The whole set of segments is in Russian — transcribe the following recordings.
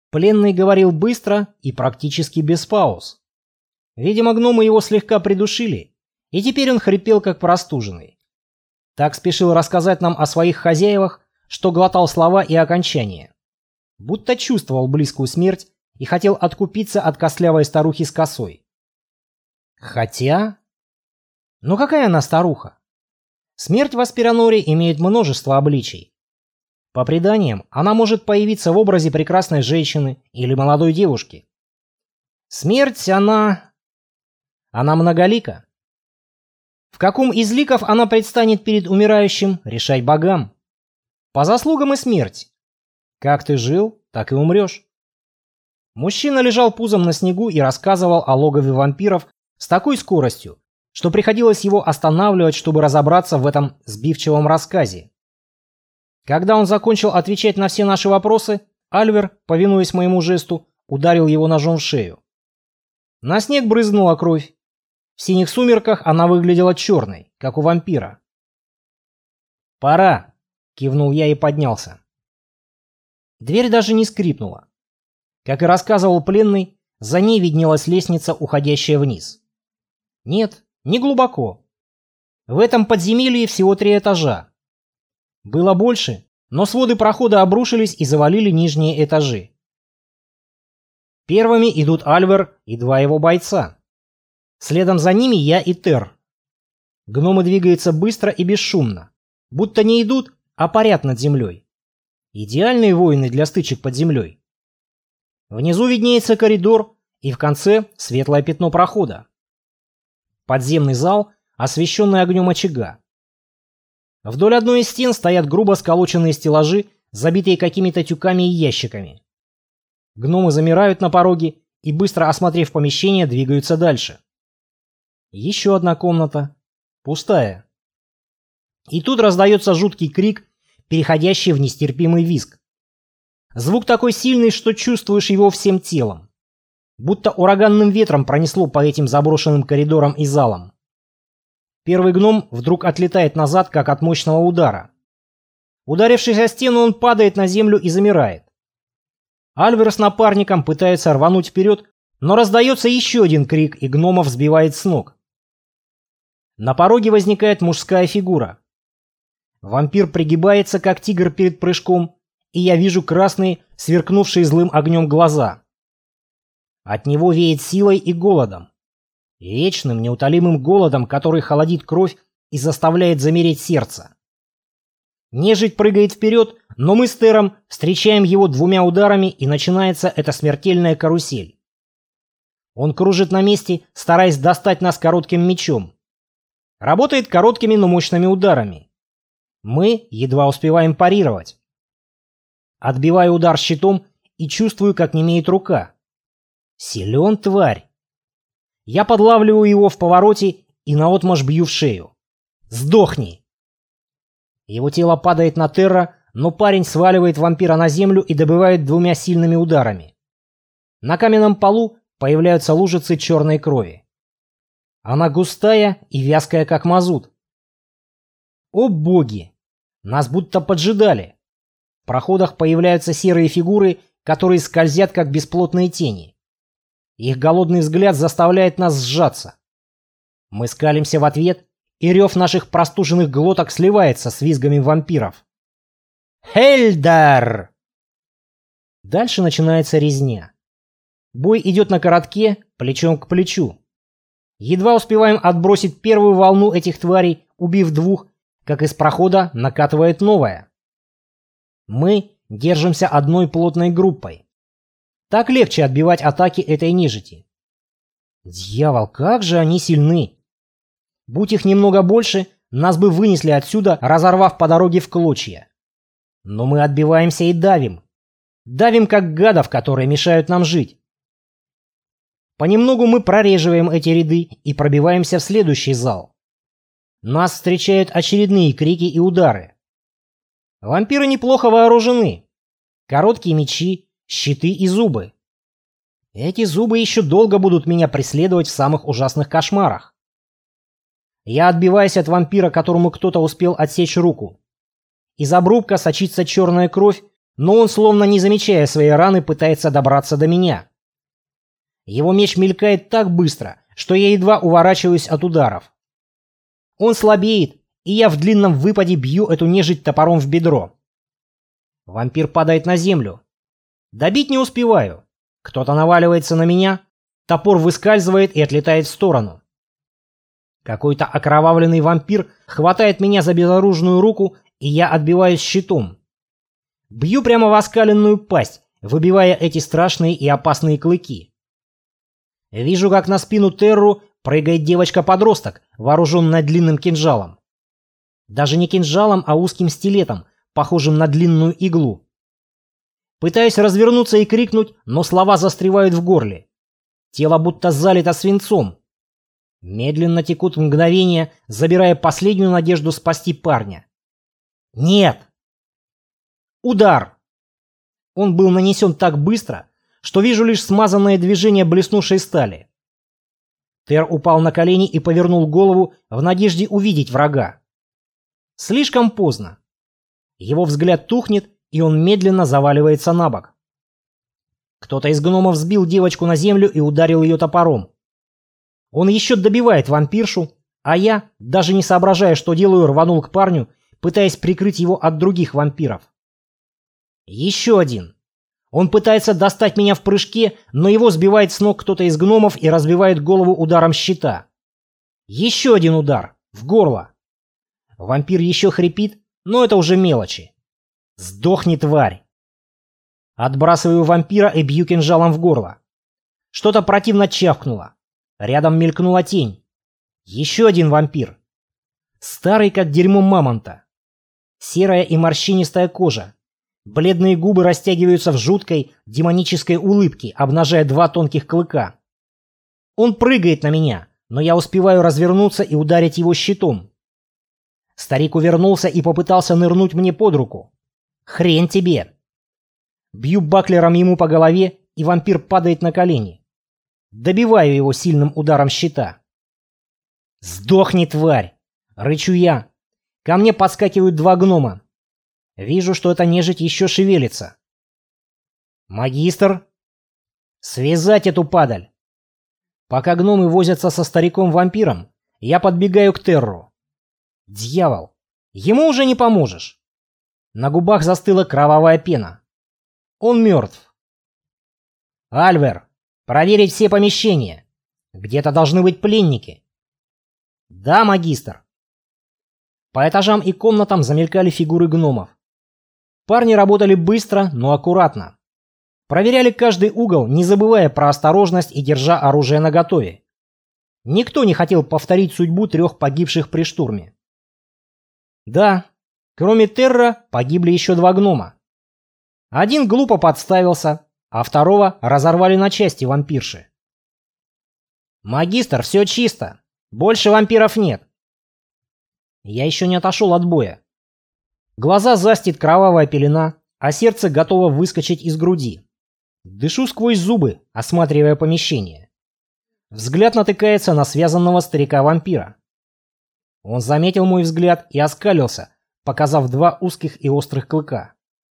Пленный говорил быстро и практически без пауз. Видимо, гномы его слегка придушили, и теперь он хрипел как простуженный. Так спешил рассказать нам о своих хозяевах, что глотал слова и окончания. Будто чувствовал близкую смерть и хотел откупиться от костлявой старухи с косой. Хотя... Ну какая она старуха? Смерть в Аспираноре имеет множество обличий. По преданиям, она может появиться в образе прекрасной женщины или молодой девушки. Смерть, она многолика. В каком из ликов она предстанет перед умирающим, решать богам. По заслугам и смерть. Как ты жил, так и умрешь. Мужчина лежал пузом на снегу и рассказывал о логове вампиров с такой скоростью, что приходилось его останавливать, чтобы разобраться в этом сбивчивом рассказе. Когда он закончил отвечать на все наши вопросы, Альвер, повинуясь моему жесту, ударил его ножом в шею. На снег брызнула кровь. В синих сумерках она выглядела черной, как у вампира. «Пора!» — кивнул я и поднялся. Дверь даже не скрипнула. Как и рассказывал пленный, за ней виднелась лестница, уходящая вниз. Нет, не глубоко. В этом подземелье всего 3 этажа. Было больше, но своды прохода обрушились и завалили нижние этажи. Первыми идут Альвер и 2 его бойца. Следом за ними я и Тер. Гномы двигаются быстро и бесшумно, будто не идут, а парят над землей. Идеальные воины для стычек под землей. Внизу виднеется коридор, и в конце светлое пятно прохода. Подземный зал, освещенный огнем очага. Вдоль одной из стен стоят грубо сколоченные стеллажи, забитые какими-то тюками и ящиками. Гномы замирают на пороге и, быстро осмотрев помещение, двигаются дальше. Еще одна комната. Пустая. И тут раздается жуткий крик, переходящий в нестерпимый визг. Звук такой сильный, что чувствуешь его всем телом. Будто ураганным ветром пронесло по этим заброшенным коридорам и залам. Первый гном вдруг отлетает назад, как от мощного удара. Ударившись о стену, он падает на землю и замирает. Альвер с напарником пытается рвануть вперед, но раздается еще один крик, и гномов сбивает с ног. На пороге возникает мужская фигура. Вампир пригибается, как тигр перед прыжком, и я вижу красные, сверкнувшие злым огнем глаза. От него веет силой и голодом. Вечным, неутолимым голодом, который холодит кровь и заставляет замереть сердце. Нежить прыгает вперед, но мы с Тером встречаем его 2 ударами, и начинается эта смертельная карусель. Он кружит на месте, стараясь достать нас коротким мечом. Работает короткими, но мощными ударами. Мы едва успеваем парировать. Отбиваю удар щитом и чувствую, как немеет рука. Силен, тварь. Я подлавливаю его в повороте и наотмашь бью в шею. Сдохни! Его тело падает на Терра, но парень сваливает вампира на землю и добивает 2 сильными ударами. На каменном полу появляются лужицы черной крови. Она густая и вязкая, как мазут. О боги! Нас будто поджидали. В проходах появляются серые фигуры, которые скользят, как бесплотные тени. Их голодный взгляд заставляет нас сжаться. Мы скалимся в ответ, и рев наших простуженных глоток сливается с визгами вампиров. Хельдар! Дальше начинается резня. Бой идет на коротке, плечом к плечу. Едва успеваем отбросить первую волну этих тварей, убив 2, как из прохода накатывает новая. Мы держимся одной плотной группой. Так легче отбивать атаки этой нежити. Дьявол, как же они сильны! Будь их немного больше, нас бы вынесли отсюда, разорвав по дороге в клочья. Но мы отбиваемся и давим. Давим, как гадов, которые мешают нам жить. Понемногу мы прореживаем эти ряды и пробиваемся в следующий зал. Нас встречают очередные крики и удары. Вампиры неплохо вооружены. Короткие мечи, щиты и зубы. Эти зубы еще долго будут меня преследовать в самых ужасных кошмарах. Я отбиваюсь от вампира, которому кто-то успел отсечь руку. Из обрубка сочится черная кровь, но он, словно не замечая своей раны, пытается добраться до меня. Его меч мелькает так быстро, что я едва уворачиваюсь от ударов. Он слабеет, и я в длинном выпаде бью эту нежить топором в бедро. Вампир падает на землю. Добить не успеваю. Кто-то наваливается на меня, топор выскальзывает и отлетает в сторону. Какой-то окровавленный вампир хватает меня за безоружную руку, и я отбиваюсь щитом. Бью прямо в оскаленную пасть, выбивая эти страшные и опасные клыки. Вижу, как на спину Терру прыгает девочка-подросток, вооруженная длинным кинжалом. Даже не кинжалом, а узким стилетом, похожим на длинную иглу. Пытаюсь развернуться и крикнуть, но слова застревают в горле. Тело будто залито свинцом. Медленно текут мгновения, забирая последнюю надежду спасти парня. Нет! Удар! Он был нанесен так быстро, что вижу лишь смазанное движение блеснувшей стали. Тер упал на колени и повернул голову в надежде увидеть врага. Слишком поздно. Его взгляд тухнет, и он медленно заваливается на бок. Кто-то из гномов сбил девочку на землю и ударил ее топором. Он еще добивает вампиршу, а я, даже не соображая, что делаю, рванул к парню, пытаясь прикрыть его от других вампиров. Еще один. Он пытается достать меня в прыжке, но его сбивает с ног кто-то из гномов и разбивает голову ударом щита. Еще один удар. В горло. Вампир еще хрипит, но это уже мелочи. Сдохни, тварь. Отбрасываю вампира и бью кинжалом в горло. Что-то противно чавкнуло. Рядом мелькнула тень. Еще один вампир. Старый, как дерьмо мамонта. Серая и морщинистая кожа. Бледные губы растягиваются в жуткой, демонической улыбке, обнажая два тонких клыка. Он прыгает на меня, но я успеваю развернуться и ударить его щитом. Старик увернулся и попытался нырнуть мне под руку. Хрень тебе! Бью баклером ему по голове, и вампир падает на колени. Добиваю его сильным ударом щита. «Сдохни, тварь!» — рычу я. Ко мне подскакивают два гнома. Вижу, что эта нежить еще шевелится. «Магистр!» «Связать эту падаль!» Пока гномы возятся со стариком-вампиром, я подбегаю к Терру. Дьявол! Ему уже не поможешь. На губах застыла кровавая пена. Он мертв. «Альвер! Проверить все помещения. Где-то должны быть пленники». «Да, магистр». По этажам и комнатам замелькали фигуры гномов. Парни работали быстро, но аккуратно. Проверяли каждый угол, не забывая про осторожность и держа оружие наготове. Никто не хотел повторить судьбу 3 погибших при штурме. Да, кроме Терра погибли еще 2 гнома. Один глупо подставился, а второго разорвали на части вампирши. «Магистр, все чисто. Больше вампиров нет». Я еще не отошел от боя. Глаза застит кровавая пелена, а сердце готово выскочить из груди. Дышу сквозь зубы, осматривая помещение. Взгляд натыкается на связанного старика-вампира. Он заметил мой взгляд и оскалился, показав 2 узких и острых клыка.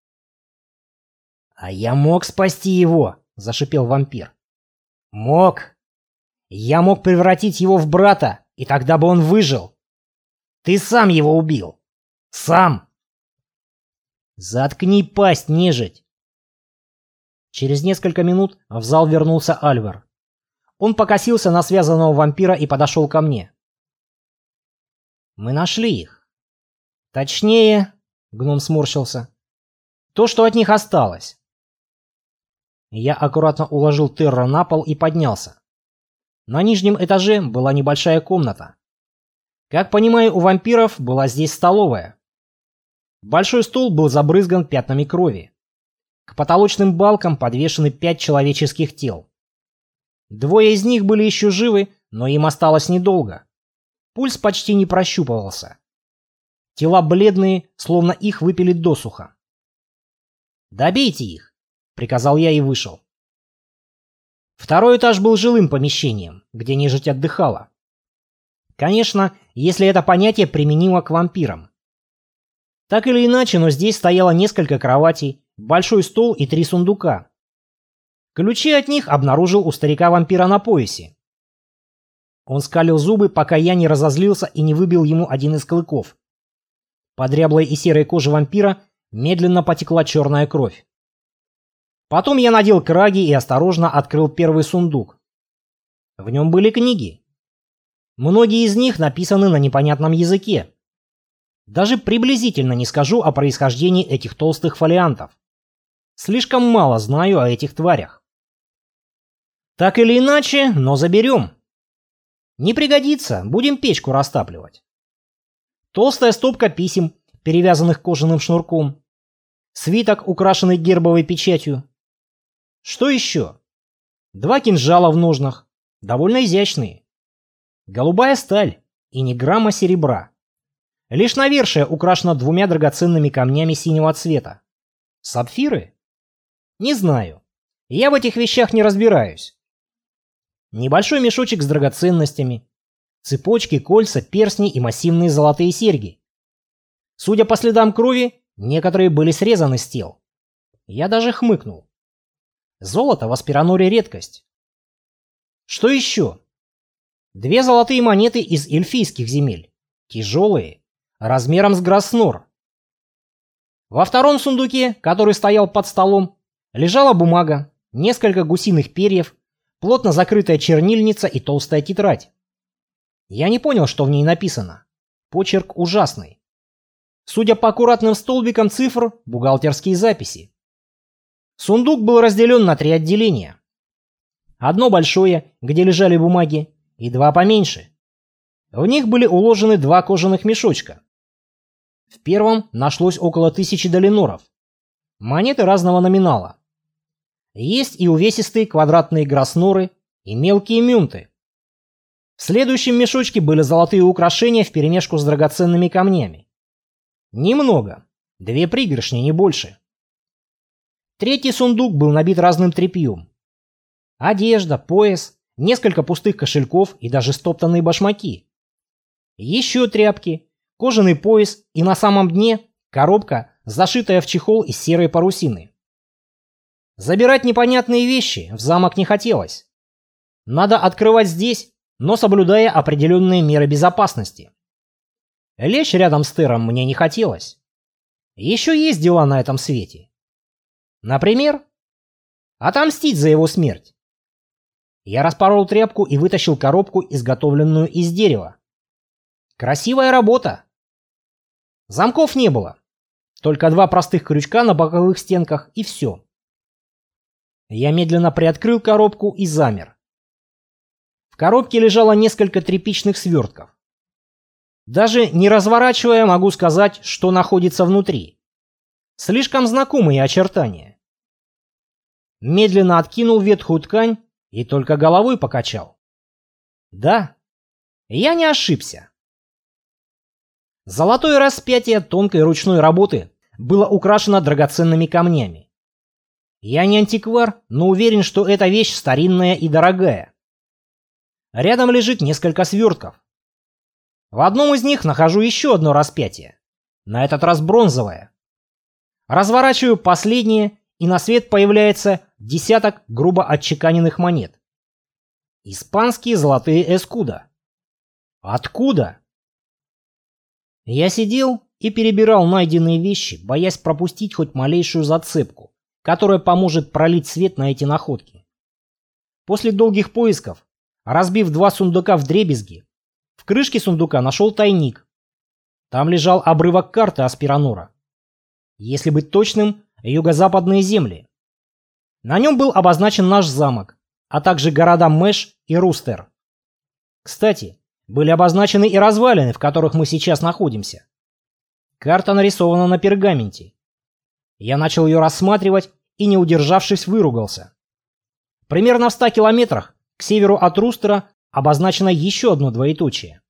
«А я мог спасти его!» — зашипел вампир. «Мог! Я мог превратить его в брата, и тогда бы он выжил! Ты сам его убил! Сам!» «Заткни пасть, нежить!» Через несколько минут в зал вернулся Альвер. Он покосился на связанного вампира и подошел ко мне. «Мы нашли их. Точнее, — гном сморщился, — то, что от них осталось». Я аккуратно уложил Терра на пол и поднялся. На нижнем этаже была небольшая комната. Как понимаю, у вампиров была здесь столовая. Большой стол был забрызган пятнами крови. К потолочным балкам подвешены 5 человеческих тел. 2 из них были еще живы, но им осталось недолго. Пульс почти не прощупывался. Тела бледные, словно их выпили досуха. «Добейте их!» — приказал я и вышел. 2-й этаж был жилым помещением, где нежить отдыхала. Конечно, если это понятие применимо к вампирам. Так или иначе, но здесь стояло несколько кроватей, большой стол и 3 сундука. Ключи от них обнаружил у старика-вампира на поясе. Он скалил зубы, пока я не разозлился и не выбил ему один из клыков. По дряблой и серой коже вампира медленно потекла черная кровь. Потом я надел краги и осторожно открыл первый сундук. В нем были книги. Многие из них написаны на непонятном языке. Даже приблизительно не скажу о происхождении этих толстых фолиантов. Слишком мало знаю о этих тварях. Так или иначе, но заберем. Не пригодится, будем печку растапливать. Толстая стопка писем, перевязанных кожаным шнурком. Свиток, украшенный гербовой печатью. Что еще? 2 кинжала в ножнах, довольно изящные. Голубая сталь и ни грамма серебра. Лишь навершие украшено 2 драгоценными камнями синего цвета. Сапфиры? Не знаю. Я в этих вещах не разбираюсь. Небольшой мешочек с драгоценностями. Цепочки, кольца, перстни и массивные золотые серьги. Судя по следам крови, некоторые были срезаны с тел. Я даже хмыкнул. Золото в Аспираноре редкость. Что еще? 2 золотые монеты из эльфийских земель. Тяжелые, размером с Гроснор. Во втором сундуке, который стоял под столом, лежала бумага, несколько гусиных перьев, плотно закрытая чернильница и толстая тетрадь. Я не понял, что в ней написано. Почерк ужасный. Судя по аккуратным столбикам цифр, бухгалтерские записи. Сундук был разделен на 3 отделения. Одно большое, где лежали бумаги, и 2 поменьше. В них были уложены 2 кожаных мешочка. В первом нашлось около 1000 долиноров. Монеты разного номинала. Есть и увесистые квадратные гросноры, и мелкие мюнты. В следующем мешочке были золотые украшения вперемешку с драгоценными камнями. Немного. 2 пригоршни, не больше. Третий сундук был набит разным тряпьем. Одежда, пояс, несколько пустых кошельков и даже стоптанные башмаки. Еще тряпки, кожаный пояс и на самом дне коробка, зашитая в чехол из серой парусины. Забирать непонятные вещи в замок не хотелось. Надо открывать здесь, но соблюдая определенные меры безопасности. Лечь рядом с Тером мне не хотелось. Еще есть дела на этом свете. Например, отомстить за его смерть. Я распорол тряпку и вытащил коробку, изготовленную из дерева. Красивая работа. Замков не было. Только 2 простых крючка на боковых стенках и все. Я медленно приоткрыл коробку и замер. В коробке лежало несколько тряпичных свертков. Даже не разворачивая, могу сказать, что находится внутри. Слишком знакомые очертания. Медленно откинул ветхую ткань и только головой покачал. Да, я не ошибся. Золотое распятие тонкой ручной работы было украшено драгоценными камнями. Я не антиквар, но уверен, что эта вещь старинная и дорогая. Рядом лежит несколько свертков. В одном из них нахожу еще одно распятие. На этот раз бронзовое. Разворачиваю последнее, и на свет появляется десяток грубо отчеканенных монет. Испанские золотые эскуда. Откуда? Я сидел и перебирал найденные вещи, боясь пропустить хоть малейшую зацепку, которая поможет пролить свет на эти находки. После долгих поисков, разбив 2 сундука вдребезги, в крышке сундука нашел тайник. Там лежал обрывок карты Аспиранора. Если быть точным, юго-западные земли. На нем был обозначен наш замок, а также города Мэш и Рустер. Кстати, были обозначены и развалины, в которых мы сейчас находимся. Карта нарисована на пергаменте. Я начал ее рассматривать и, не удержавшись, выругался. Примерно в 100 километрах к северу от Рустера обозначено еще одно двоеточие.